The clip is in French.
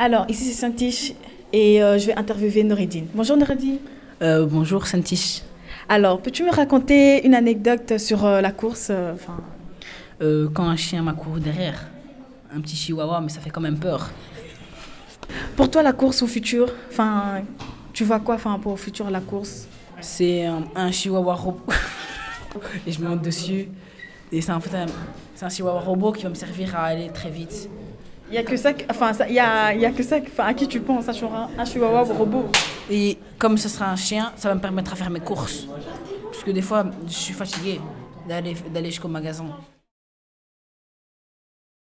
Alors, ici c'est Santiche et je vais interviewer Noureddine. Bonjour Noureddine. Bonjour Santiche. Alors, peux-tu me raconter une anecdote sur la course Quand un chien m'a couru derrière, un petit chihuahua, mais ça fait quand même peur. Pour toi, la course au futur, tu vois quoi pour au futur la course? C'est un chihuahua robot. Et je monte dessus. Et c'est un chihuahua robot qui va me servir à aller très vite. Il y a que ça, il y a que ça, à qui tu penses, un chihuahua robot. Et comme ce sera un chien, ça va me permettre à faire mes courses. Parce que des fois, je suis fatiguée d'aller jusqu'au magasin.